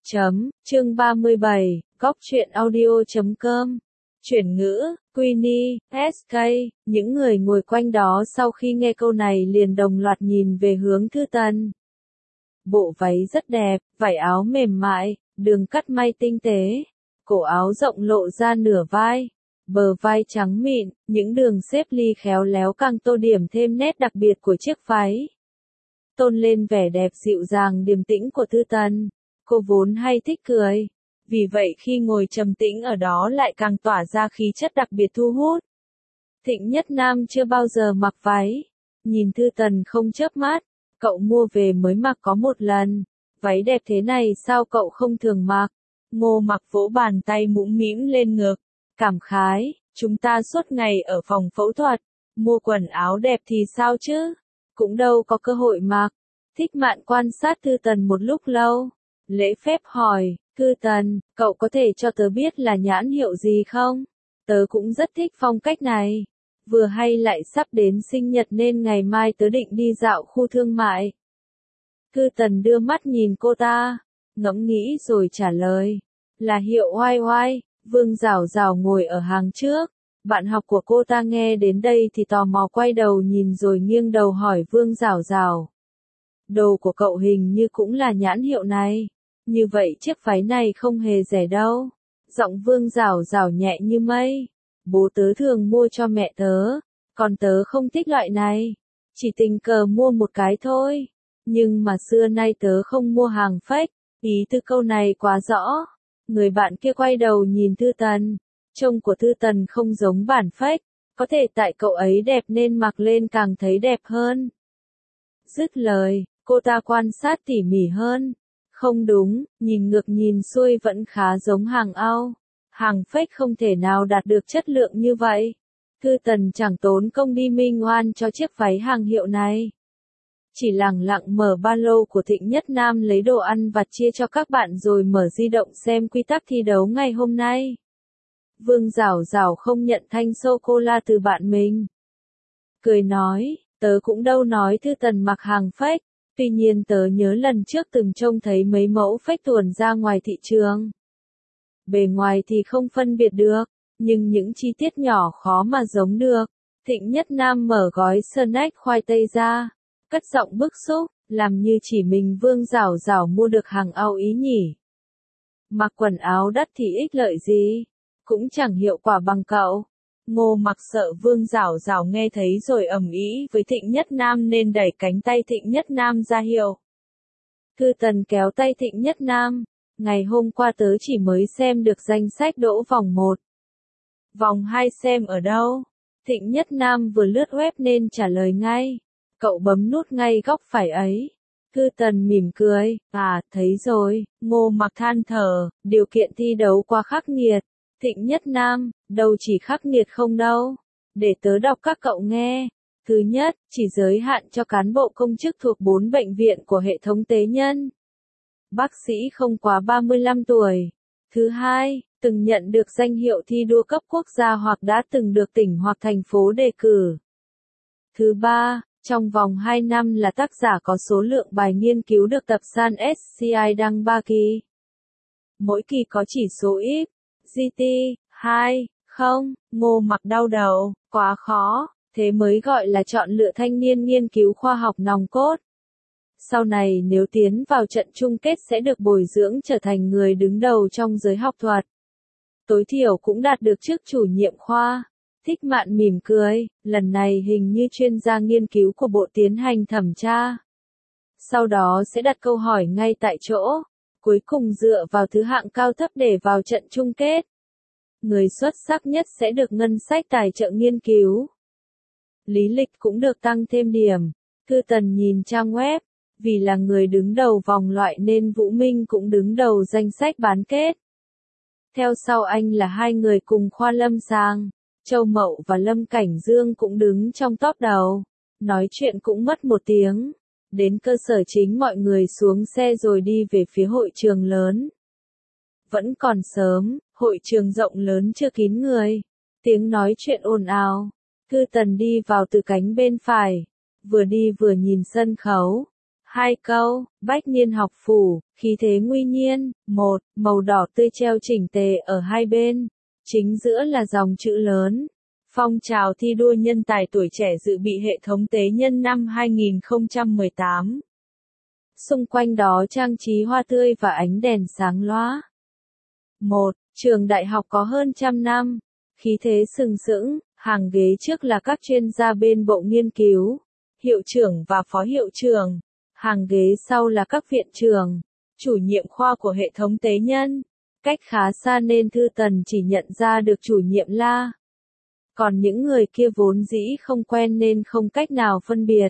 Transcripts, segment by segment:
Chương 37, Góc truyện audio.com. Chuyển ngữ, Queenie, SK, những người ngồi quanh đó sau khi nghe câu này liền đồng loạt nhìn về hướng Thư Tần. Bộ váy rất đẹp, vải áo mềm mại, đường cắt may tinh tế, cổ áo rộng lộ ra nửa vai, bờ vai trắng mịn, những đường xếp ly khéo léo càng tô điểm thêm nét đặc biệt của chiếc váy. Tôn lên vẻ đẹp dịu dàng điềm tĩnh của Thư Tần. Cô vốn hay thích cười, vì vậy khi ngồi trầm tĩnh ở đó lại càng tỏa ra khí chất đặc biệt thu hút. Thịnh Nhất Nam chưa bao giờ mặc váy, nhìn Thư Tần không chớp mắt, cậu mua về mới mặc có một lần, váy đẹp thế này sao cậu không thường mặc? Ngô Mặc vỗ bàn tay mũm mĩm lên ngực, cảm khái, chúng ta suốt ngày ở phòng phẫu thuật, mua quần áo đẹp thì sao chứ? Cũng đâu có cơ hội mặc. Thích Mạn quan sát Thư Tần một lúc lâu. Lễ phép hỏi, Thư Tần, cậu có thể cho tớ biết là nhãn hiệu gì không? Tớ cũng rất thích phong cách này. Vừa hay lại sắp đến sinh nhật nên ngày mai tớ định đi dạo khu thương mại. Thư Tần đưa mắt nhìn cô ta, ngẫm nghĩ rồi trả lời. Là hiệu Oai Oai. Vương Giảo Giảo ngồi ở hàng trước. Bạn học của cô ta nghe đến đây thì tò mò quay đầu nhìn rồi nghiêng đầu hỏi Vương Giảo Giảo. Đồ của cậu hình như cũng là nhãn hiệu này. Như vậy chiếc váy này không hề rẻ đâu. Giọng Vương Giảo Giảo nhẹ như mây. Bố tớ thường mua cho mẹ tớ, còn tớ không thích loại này. Chỉ tình cờ mua một cái thôi. Nhưng mà xưa nay tớ không mua hàng fake. Ý từ câu này quá rõ. Người bạn kia quay đầu nhìn Thư Tần. Trông của Thư Tần không giống bản fake. Có thể tại cậu ấy đẹp nên mặc lên càng thấy đẹp hơn. Dứt lời, cô ta quan sát tỉ mỉ hơn. Không đúng, nhìn ngược nhìn xuôi vẫn khá giống hàng ao. Hàng fake không thể nào đạt được chất lượng như vậy. Thư Tần chẳng tốn công đi minh oan cho chiếc váy hàng hiệu này. Chỉ lẳng lặng mở ba lô của Thịnh Nhất Nam lấy đồ ăn vặt chia cho các bạn rồi mở di động xem quy tắc thi đấu ngày hôm nay. Vương Giảo Giảo không nhận thanh sô-cô-la từ bạn mình. Cười nói, tớ cũng đâu nói Thư Tần mặc hàng fake. Tuy nhiên tớ nhớ lần trước từng trông thấy mấy mẫu fake tuồn ra ngoài thị trường. Bề ngoài thì không phân biệt được, nhưng những chi tiết nhỏ khó mà giống được. Thịnh Nhất Nam mở gói snack khoai tây ra, cất giọng bức xúc, làm như chỉ mình Vương Giảo Giảo mua được hàng ao ý nhỉ. Mặc quần áo đắt thì ích lợi gì, cũng chẳng hiệu quả bằng cậu. Ngô Mặc sợ Vương Giảo Giảo nghe thấy rồi ầm ĩ với Thịnh Nhất Nam nên đẩy cánh tay Thịnh Nhất Nam ra hiệu. Thư Tần kéo tay Thịnh Nhất Nam. Ngày hôm qua tớ chỉ mới xem được danh sách đỗ vòng 1. Vòng 2 xem ở đâu? Thịnh Nhất Nam vừa lướt web nên trả lời ngay. Cậu bấm nút ngay góc phải ấy. Thư Tần mỉm cười. À, thấy rồi. Ngô Mặc than thở, điều kiện thi đấu quá khắc nghiệt. Thịnh Nhất Nam, đâu chỉ khắc nghiệt không đâu. Để tớ đọc các cậu nghe. Thứ nhất, chỉ giới hạn cho cán bộ công chức thuộc 4 bệnh viện của hệ thống tế nhân. Bác sĩ không quá 35 tuổi. Thứ hai, từng nhận được danh hiệu thi đua cấp quốc gia hoặc đã từng được tỉnh hoặc thành phố đề cử. Thứ ba, trong vòng 2 năm là tác giả có số lượng bài nghiên cứu được tập san SCI đăng 3 kỳ. Mỗi kỳ có chỉ số ít. GT, 2, không, Ngô Mặc đau đầu, quá khó, thế mới gọi là chọn lựa thanh niên nghiên cứu khoa học nòng cốt. Sau này nếu tiến vào trận chung kết sẽ được bồi dưỡng trở thành người đứng đầu trong giới học thuật. Tối thiểu cũng đạt được chức chủ nhiệm khoa. Thích Mạn mỉm cười, lần này hình như chuyên gia nghiên cứu của bộ tiến hành thẩm tra. Sau đó sẽ đặt câu hỏi ngay tại chỗ. Cuối cùng dựa vào thứ hạng cao thấp để vào trận chung kết. Người xuất sắc nhất sẽ được ngân sách tài trợ nghiên cứu. Lý lịch cũng được tăng thêm điểm. Thư Tần nhìn trang web. Vì là người đứng đầu vòng loại nên Vũ Minh cũng đứng đầu danh sách bán kết. Theo sau anh là hai người cùng khoa lâm sàng. Châu Mậu và Lâm Cảnh Dương cũng đứng trong top đầu. Nói chuyện cũng mất 1 tiếng. Đến cơ sở chính mọi người xuống xe rồi đi về phía hội trường lớn. Vẫn còn sớm, hội trường rộng lớn chưa kín người. Tiếng nói chuyện ồn ào. Thư Tần đi vào từ cánh bên phải. Vừa đi vừa nhìn sân khấu. 2 câu, bách niên học phủ, khí thế nguy nhiên. 1. Màu đỏ tươi treo chỉnh tề ở hai bên. Chính giữa là dòng chữ lớn. Phong trào thi đua nhân tài tuổi trẻ dự bị hệ thống tế nhân năm 2018. Xung quanh đó trang trí hoa tươi và ánh đèn sáng lóa. 1. Trường đại học có hơn 100 năm. Khí thế sừng sững, hàng ghế trước là các chuyên gia bên bộ nghiên cứu, hiệu trưởng và phó hiệu trưởng. Hàng ghế sau là các viện trưởng, chủ nhiệm khoa của hệ thống tế nhân. Cách khá xa nên Thư Tần chỉ nhận ra được chủ nhiệm La. Còn những người kia vốn dĩ không quen nên không cách nào phân biệt.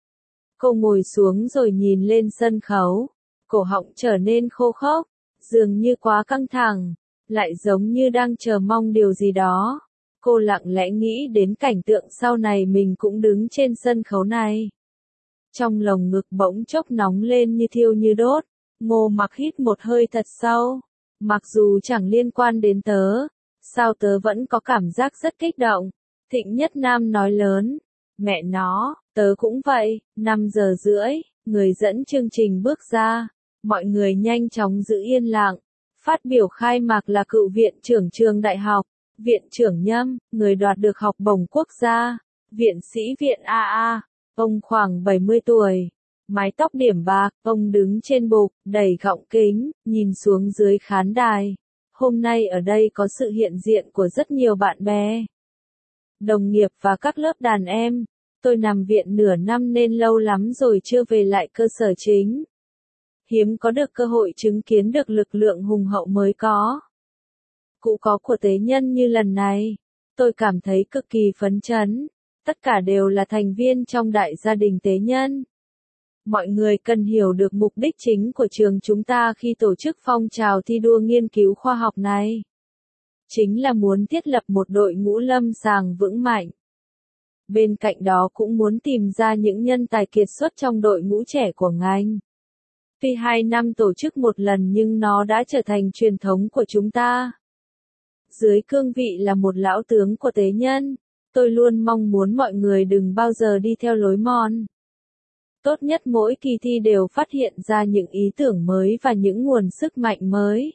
Cô ngồi xuống rồi nhìn lên sân khấu. Cổ họng trở nên khô khốc, dường như quá căng thẳng, lại giống như đang chờ mong điều gì đó. Cô lặng lẽ nghĩ đến cảnh tượng sau này mình cũng đứng trên sân khấu này. Trong lồng ngực bỗng chốc nóng lên như thiêu như đốt. Ngô Mặc hít một hơi thật sâu. Mặc dù chẳng liên quan đến tớ, sao tớ vẫn có cảm giác rất kích động. Thịnh Nhất Nam nói lớn. Mẹ nó, tớ cũng vậy. 5 giờ rưỡi, người dẫn chương trình bước ra. Mọi người nhanh chóng giữ yên lặng. Phát biểu khai mạc là cựu viện trưởng trường đại học, viện trưởng Nhâm, người đoạt được học bổng quốc gia, viện sĩ viện AA. Ông khoảng 70 tuổi, mái tóc điểm bạc, ông đứng trên bục, đẩy gọng kính, nhìn xuống dưới khán đài. Hôm nay ở đây có sự hiện diện của rất nhiều bạn bè, đồng nghiệp và các lớp đàn em. Tôi nằm viện nửa năm nên lâu lắm rồi chưa về lại cơ sở chính. Hiếm có được cơ hội chứng kiến được lực lượng hùng hậu mới có, cụ có của tế nhân như lần này. Tôi cảm thấy cực kỳ phấn chấn. Tất cả đều là thành viên trong đại gia đình tế nhân. Mọi người cần hiểu được mục đích chính của trường chúng ta khi tổ chức phong trào thi đua nghiên cứu khoa học này. Chính là muốn thiết lập một đội ngũ lâm sàng vững mạnh. Bên cạnh đó cũng muốn tìm ra những nhân tài kiệt xuất trong đội ngũ trẻ của ngành. Tuy 2 năm tổ chức một lần nhưng nó đã trở thành truyền thống của chúng ta. Dưới cương vị là một lão tướng của tế nhân, tôi luôn mong muốn mọi người đừng bao giờ đi theo lối mòn. Tốt nhất mỗi kỳ thi đều phát hiện ra những ý tưởng mới và những nguồn sức mạnh mới.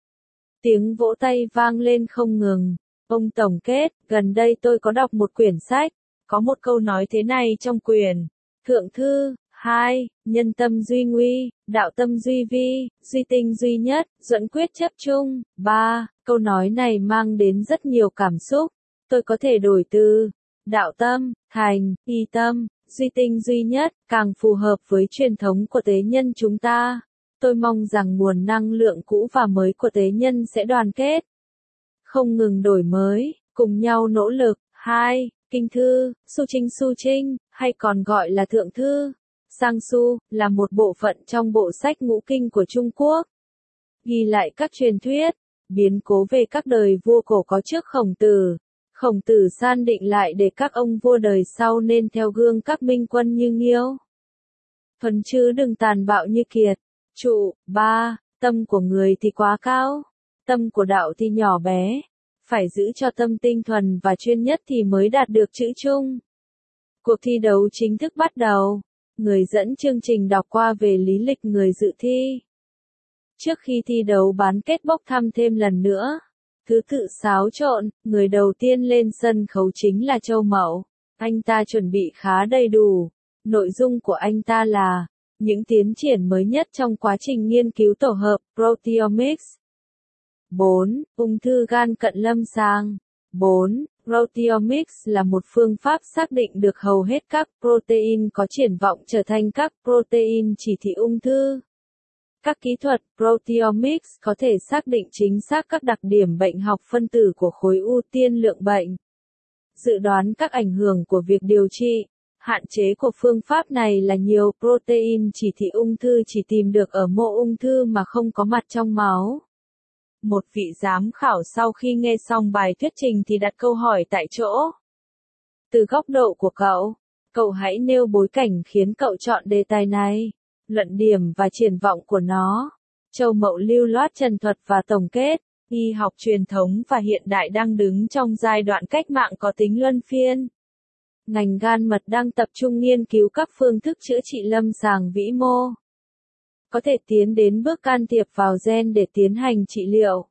Tiếng vỗ tay vang lên không ngừng. Ông tổng kết, gần đây tôi có đọc một quyển sách, có một câu nói thế này trong quyển. Thượng thư, 2. Nhân tâm duy nguy, đạo tâm duy vi, duy tinh duy nhất, duẫn quyết chấp chung. 3. Câu nói này mang đến rất nhiều cảm xúc. Tôi có thể đổi từ đạo tâm, thành, y tâm, duy tinh duy nhất, càng phù hợp với truyền thống của tế nhân chúng ta. Tôi mong rằng nguồn năng lượng cũ và mới của tế nhân sẽ đoàn kết, không ngừng đổi mới, cùng nhau nỗ lực. 2. Kinh thư, Su Trinh, hay còn gọi là Thượng thư, Sang Su, là một bộ phận trong bộ sách ngũ kinh của Trung Quốc. Ghi lại các truyền thuyết, biến cố về các đời vua cổ có trước Khổng Tử. Khổng Tử san định lại để các ông vua đời sau nên theo gương các minh quân như Nghiêu. Thuần chứ đừng tàn bạo như Kiệt. Trụ. 3. Tâm của người thì quá cao, tâm của đạo thì nhỏ bé. Phải giữ cho tâm tinh thuần và chuyên nhất thì mới đạt được chữ chung. Cuộc thi đấu chính thức bắt đầu. Người dẫn chương trình đọc qua về lý lịch người dự thi. Trước khi thi đấu bán kết bốc thăm thêm lần nữa. Thứ tự xáo trộn, người đầu tiên lên sân khấu chính là Châu Mậu. Anh ta chuẩn bị khá đầy đủ. Nội dung của anh ta là những tiến triển mới nhất trong quá trình nghiên cứu tổ hợp proteomics. 4. Ung thư gan cận lâm sàng. 4. Proteomics là một phương pháp xác định được hầu hết các protein có triển vọng trở thành các protein chỉ thị ung thư. Các kỹ thuật proteomics có thể xác định chính xác các đặc điểm bệnh học phân tử của khối u tiên lượng bệnh. Dự đoán các ảnh hưởng của việc điều trị. Hạn chế của phương pháp này là nhiều protein chỉ thị ung thư chỉ tìm được ở mô ung thư mà không có mặt trong máu. Một vị giám khảo sau khi nghe xong bài thuyết trình thì đặt câu hỏi tại chỗ. Từ góc độ của cậu hãy nêu bối cảnh khiến cậu chọn đề tài này, luận điểm và triển vọng của nó. Châu Mậu lưu loát trần thuật và tổng kết, y học truyền thống và hiện đại đang đứng trong giai đoạn cách mạng có tính luân phiên. ngành gan mật đang tập trung nghiên cứu các phương thức chữa trị lâm sàng vĩ mô. Có thể tiến đến bước can thiệp vào gen để tiến hành trị liệu.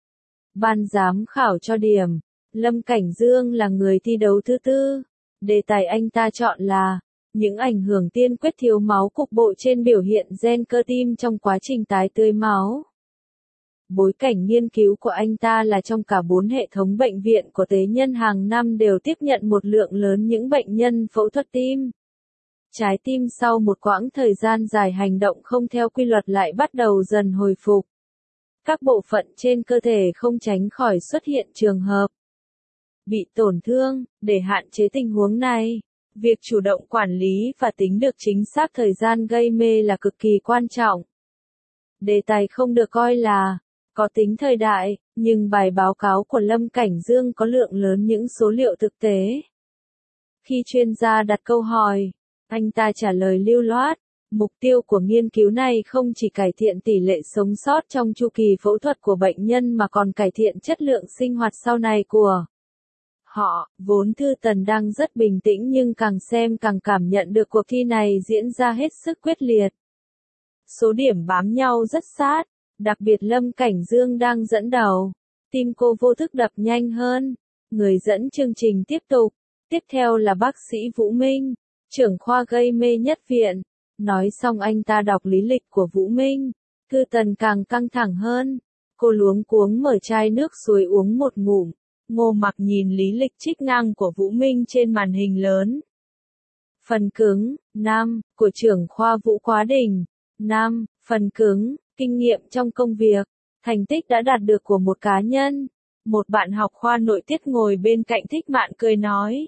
Ban giám khảo cho điểm. Lâm Cảnh Dương là người thi đấu thứ tư. Đề tài anh ta chọn là những ảnh hưởng tiên quyết thiếu máu cục bộ trên biểu hiện gen cơ tim trong quá trình tái tươi máu. Bối cảnh nghiên cứu của anh ta là trong cả 4 hệ thống bệnh viện của tế nhân hàng năm đều tiếp nhận một lượng lớn những bệnh nhân phẫu thuật tim. Trái tim sau một quãng thời gian dài hành động không theo quy luật lại bắt đầu dần hồi phục. Các bộ phận trên cơ thể không tránh khỏi xuất hiện trường hợp bị tổn thương. Để hạn chế tình huống này, việc chủ động quản lý và tính được chính xác thời gian gây mê là cực kỳ quan trọng. Đề tài không được coi là có tính thời đại, nhưng bài báo cáo của Lâm Cảnh Dương có lượng lớn những số liệu thực tế. Khi chuyên gia đặt câu hỏi, anh ta trả lời lưu loát. Mục tiêu của nghiên cứu này không chỉ cải thiện tỷ lệ sống sót trong chu kỳ phẫu thuật của bệnh nhân mà còn cải thiện chất lượng sinh hoạt sau này của họ. Vốn Thư Tần đang rất bình tĩnh nhưng càng xem càng cảm nhận được cuộc thi này diễn ra hết sức quyết liệt. Số điểm bám nhau rất sát, đặc biệt Lâm Cảnh Dương đang dẫn đầu. Tim cô vô thức đập nhanh hơn. Người dẫn chương trình tiếp tục. Tiếp theo là bác sĩ Vũ Minh, trưởng khoa gây mê nhất viện. Nói xong anh ta đọc lý lịch của Vũ Minh. Thư Tần càng căng thẳng hơn. Cô luống cuống mở chai nước suối uống một ngụm. Ngô Mặc nhìn lý lịch trích ngang của Vũ Minh trên màn hình lớn. Phần cứng, 5, của trưởng khoa Vũ Quá Đình. 5, phần cứng, kinh nghiệm trong công việc. Thành tích đã đạt được của một cá nhân. Một bạn học khoa nội tiết ngồi bên cạnh Thích Mạn cười nói.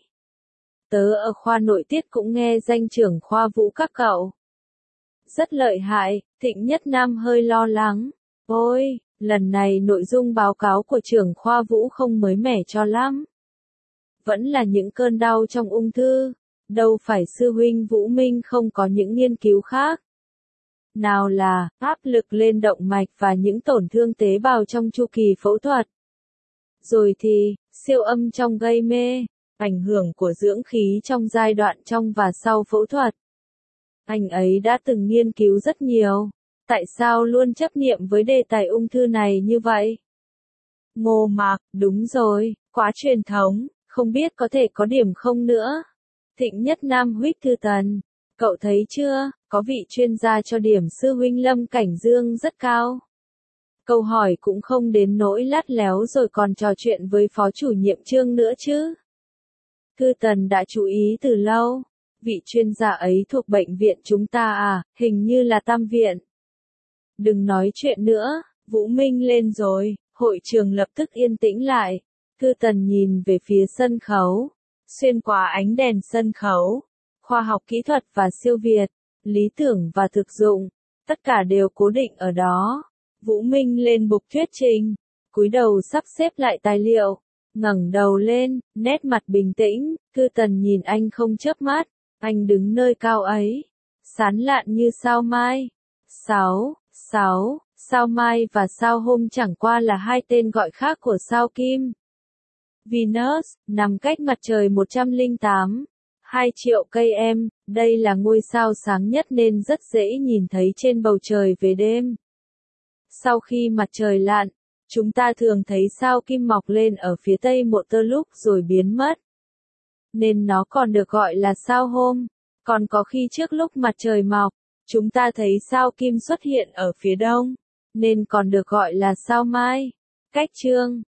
Tớ ở khoa nội tiết cũng nghe danh trưởng khoa Vũ các cậu. Rất lợi hại. Thịnh Nhất Nam hơi lo lắng. Ôi, lần này nội dung báo cáo của trưởng khoa Vũ không mới mẻ cho lắm. Vẫn là những cơn đau trong ung thư. Đâu phải sư huynh Vũ Minh không có những nghiên cứu khác. Nào là áp lực lên động mạch và những tổn thương tế bào trong chu kỳ phẫu thuật. Rồi thì, siêu âm trong gây mê, ảnh hưởng của dưỡng khí trong giai đoạn trong và sau phẫu thuật. Anh ấy đã từng nghiên cứu rất nhiều. Tại sao luôn chấp niệm với đề tài ung thư này như vậy? Ngô Mặc, đúng rồi, quá truyền thống, không biết có thể có điểm không nữa. Thịnh Nhất Nam huých Thư Tần. Cậu thấy chưa, có vị chuyên gia cho điểm sư huynh Lâm Cảnh Dương rất cao. Câu hỏi cũng không đến nỗi lắt léo rồi còn trò chuyện với phó chủ nhiệm Trương nữa chứ. Thư Tần đã chú ý từ lâu. Vị chuyên gia ấy thuộc bệnh viện chúng ta à, hình như là Tam viện. Đừng nói chuyện nữa, Vũ Minh lên rồi. Hội trường lập tức yên tĩnh lại. Thư Tần nhìn về phía sân khấu. Xuyên qua ánh đèn sân khấu. Khoa học kỹ thuật và siêu việt, lý tưởng và thực dụng, tất cả đều cố định ở đó. Vũ Minh lên bục thuyết trình, cúi đầu sắp xếp lại tài liệu, ngẩng đầu lên, nét mặt bình tĩnh. Thư Tần nhìn anh không chớp mắt, anh đứng nơi cao ấy, sán lạn như sao mai. Sao mai và sao hôm chẳng qua là hai tên gọi khác của sao Kim. Venus, nằm cách mặt trời 108,2 triệu cây em, đây là ngôi sao sáng nhất nên rất dễ nhìn thấy trên bầu trời về đêm. Sau khi mặt trời lặn, chúng ta thường thấy sao Kim mọc lên ở phía tây một tơ lúc rồi biến mất. Nên nó còn được gọi là sao hôm. Còn có khi trước lúc mặt trời mọc, chúng ta thấy sao Kim xuất hiện ở phía đông, nên còn được gọi là sao mai. Cách chương